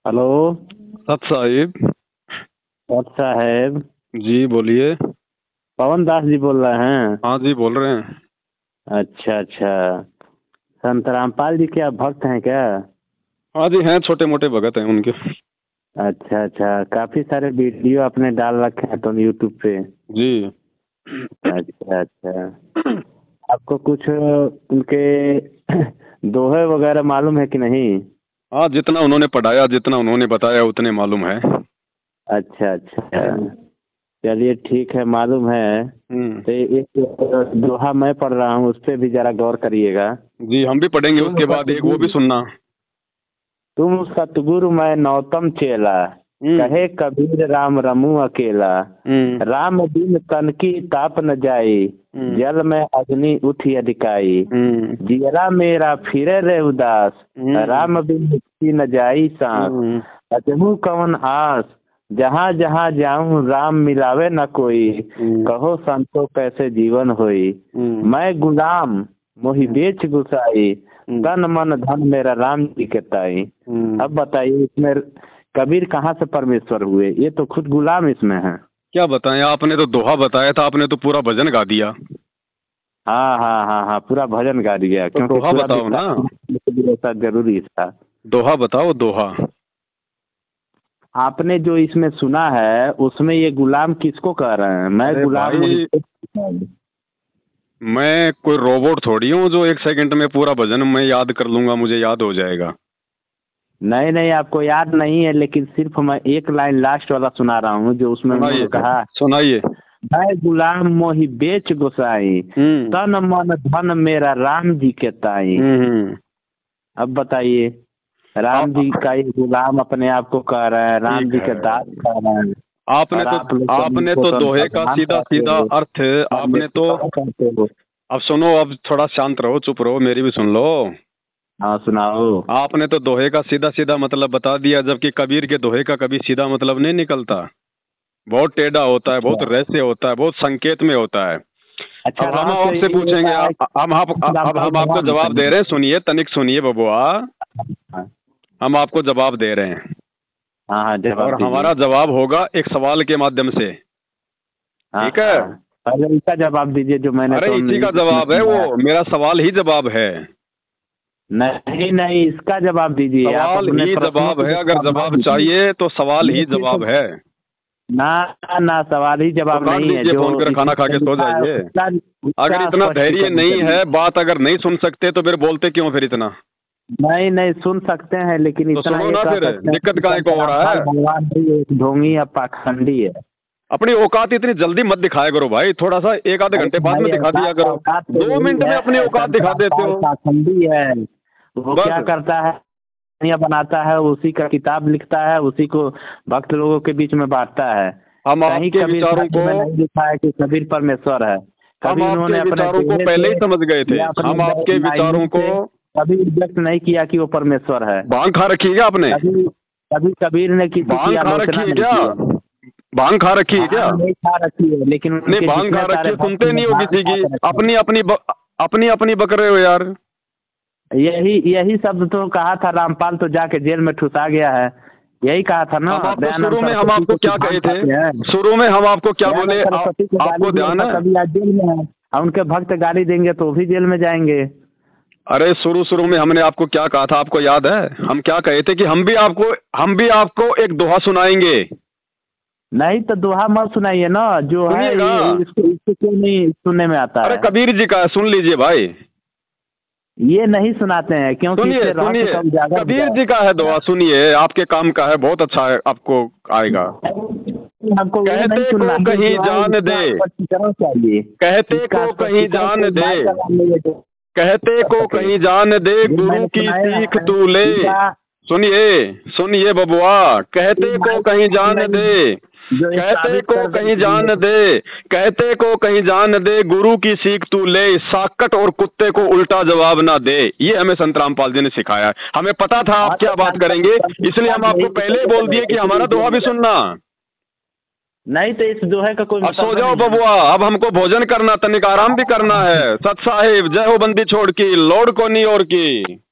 Hello. सत साहिब। सत साहेब। जी बोलिए। पवन दास जी बोल रहे हैं? हाँ जी बोल रहे हैं। अच्छा अच्छा। संत रामपाल जी के आप भक्त हैं क्या? हाँ जी हैं, छोटे मोटे भगत हैं उनके। अच्छा अच्छा, काफी सारे वीडियो आपने डाल रखे हैं तो यूट्यूब पे। जी। अच्छा अच्छा। आपको कुछ उनके दोहे वगैरह मालूम है कि नहीं? हाँ, जितना उन्होंने पढ़ाया, जितना उन्होंने बताया उतने मालूम है। अच्छा अच्छा। चलिए ठीक है, मालूम है। हम्म। तो एक दोहा मैं पढ़ रहा हूँ, उस पर भी जरा गौर करिएगा। जी, हम भी पढ़ेंगे, तुम उसके बाद एक वो भी सतगुरु सुनना। तुम सतगुरु मैं नौतम चेला, हम्म। कहे कबीर राम रमू अकेला। हम्म। राम बिन तन की ताप न जाई, हम्म। जल में अग्नि उठी अधिकाई। हम्म। जियरा मेरा फिरे रे उदास, हम्म। राम बिन मुक्ति न जाई सांस। हम्म। अजहू कवन आस, जहाँ जहाँ जाऊं राम मिलावे न कोई। हम्म। कहो संतो कैसे जीवन होई। हम्म। मैं गुलाम मोहि बेच गुसाई, हम्म। तन मन धन मेरा राम जी के ताई। हम्म। अब बताइए इसमें कबीर कहाँ से परमेश्वर हुए? ये तो खुद गुलाम इसमें है। क्या बताएं, आपने तो दोहा बताया था, आपने तो पूरा भजन गा दिया। हाँ हाँ हाँ हाँ, पूरा भजन गा दिया तो क्योंकि दोहा पूरा बताओ ना। विस्तार के लिए ऐसा जरूरी था। दोहा बताओ, दोहा। आपने जो इसमें सुना है उसमें ये गुलाम किसको कह रहे हैं? मैं अरे गुलाम भाई, मुहिब। मैं कोई रोबोट थोड़ी हूँ जो 1 सेकंड में पूरा भजन मैं याद कर लूंगा, मुझे याद हो जाएगा। नहीं नहीं, आपको याद नहीं है, लेकिन सिर्फ मैं एक लाइन लास्ट वाला सुना रहा हूँ जो उसमें सुनाइए, उन्होंने कहा। सुनाइए। मैं गुलाम मोहि बेच गोसाई, हम्म। तन मन धन मेरा राम जी के ताई। हम्म। अब बताइए, राम जी आ- का ये गुलाम अपने आप को कह रहे हैं, राम ठीक जी के दास है। कह रहे हैं। आपने और तो आप लोग तो आपने उनको तो तो दोहे का भगवान सीधा कहते सीधा हो, अर्थ। आपने तो। परमेश्वर कहते हो। अब सुनो, अब थोड़ा शांत रहो, चुप रहो, मेरी भी सुन लो। हाँ सुनाओ। आपने तो दोहे का सीधा सीधा मतलब बता दिया, जबकि कबीर के दोहे का कभी सीधा मतलब नहीं निकलता। बहुत टेढ़ा होता है, बहुत अच्छा रहस्य होता है, बहुत संकेत में होता है। अच्छा, अब हम रहस्य आपसे यही पूछेंगे, होता है कि अब रामपाल हम आपको भगवान होते जवाब दे हैं। रहे हैं, सुनिए, तनिक सुनिए बबुआ। हाँ हम आपको जवाब दे रहे हैं। हाँ हाँ, जवाब और दीजिए। हमारा जवाब होगा एक सवाल के माध्यम से। हाँ ठीक है। हाँ, पहले इसका जवाब दीजिए जो मैंने अरे तो इसी का इसमें जवाब है वो। सुनाया। मेरा सवाल ही जवाब है। नहीं नहीं, इसका जवाब दीजिए। आप सवाल अपने ही प्रश्नों जवाब को है, अगर जवाब मत जवाब दीजिए। चाहिए तो सवाल ये ही सिर्फ जवाब है। ना ना, सवाल ही तो जवाब काट नहीं है। दीजिए जो फोन, फिर खाना खा इसमें के सो लिखा है जाइए। उसका अगर उसका इतना धैर्य स्पष्टीकरण नहीं करिए। है, बात अगर नहीं सुन सकते तो फिर बोलते क्यों फिर इतना। नहीं नहीं, सुन सकते हैं, लेकिन तो इतना सुनो ये ना, कह फिर सकते हैं दिक्कत कि काहे संत को हो रहा रामपाल है। भगवान भी एक ढोंगी या पाखंडी है। अपनी औकात इतनी जल्दी मत दिखाया करो भाई, थोड़ा सा एक आधे अरे घंटे बाद में भाई, दिखा दिया औकात करो। औकात तो दो यही मिनट में अपनी है, औकात संत दिखा देते रामपाल हो। पाखंडी है। वो क्या बस। करता है? कहानियां बनाता है, उसी का किताब लिखता है, उसी को भक्त लोगों के बीच में बांटता है। हम कहीं आपके कबीर विचारों साहिब को में नहीं लिखा है कि कबीर परमेश्वर है। हम कभी आपके उन्होंने अपने विचारों को चेहरे पहले से ही समझ गए थे। या अपने हम आपके विचारों लाइनों को। से कभी रिजेक्ट नहीं किया कि वो परमेश्वर है। भांग खा रखी है क्या आपने। कभी कभी कबीर ने किसी की भांग खा रखी आलोचना है नहीं क्या। किया। भांग खा रखी है क्या। भांग नहीं खा रखी है, लेकिन नहीं, उनके भांग खा जितने रखी सारे है, भक्त सुनते हैं नहीं हो भांग किसी खा की। के रखे हैं। अपनी अपनी बक रहे हो यार। यही यही शब्द तो कहा था रामपाल, तो जाके जेल में ठुसा गया है। यही कहा था ना, हम आपको दयानंद शुरू में हम सरस्वती आपको को कि क्या भांग कहे थे। खाते हैं। शुरू में हम आपको क्या दयानंद बोले, सरस्वती को गाली आपको दिया ध्यान था, है। कभी आज जेल में है। और उनके भक्त गाली देंगे तो वो भी जेल में जाएंगे। अरे शुरू शुरू में हमने आपको क्या कहा था, आपको याद है। हम क्या कहे थे कि हम भी आपको एक दोहा सुनाएंगे। नहीं तो दोहा मत सुनाइए ना, जो है सुनिएगा। ये इसको इसको क्यों नहीं सुनने में आता अरे है? कबीर जी का है, सुन लीजिए भाई। ये नहीं सुनाते हैं क्योंकि सुनिए इससे रहस्य सुनिए। का उजागर हो कबीर जी का है जाएगा। दोहा, सुनिए, आपके काम का है, बहुत अच्छा है, आपको आएगा। हमको ये नहीं कहते सुनना को है, कहीं जो है जान दे। इसका स्पष्टीकरण चाहिए। कहते इसका को कहीं स्पष्टीकरण जान कोई दे। बात का नहीं है जो कहते कर को सके। कहीं जान दे, जो गुरु मैंने की सुनाया सीख है तू ले। इसका सुनिए, सुनिए बबुआ। कोई कहते को मायने कहीं का जान नहीं दे। जो ये कहते साबित को कर दे कहीं कि जान ये। दे। कहते को कहीं जान दे, गुरु की सीख तू ले, साकट और कुत्ते को उल्टा जवाब ना दे। ये हमें संत रामपाल जी ने सिखाया है, हमें पता था आप हाँ क्या तो बात करेंगे। इसलिए हम आपको यही पहले ही निकल के बोल चले दिए कि हमारा इसीलिए दोहा जेल में भी जाए। सुनना। नहीं तो इस दोहे का कोई अब सो मतलब जाओ ही नहीं बबुआ, अब हमको भोजन करना, तनिक आराम भी करना है। है। सत साहिब, जय हो बंदी छोड़ की, लोड को नहीं और की।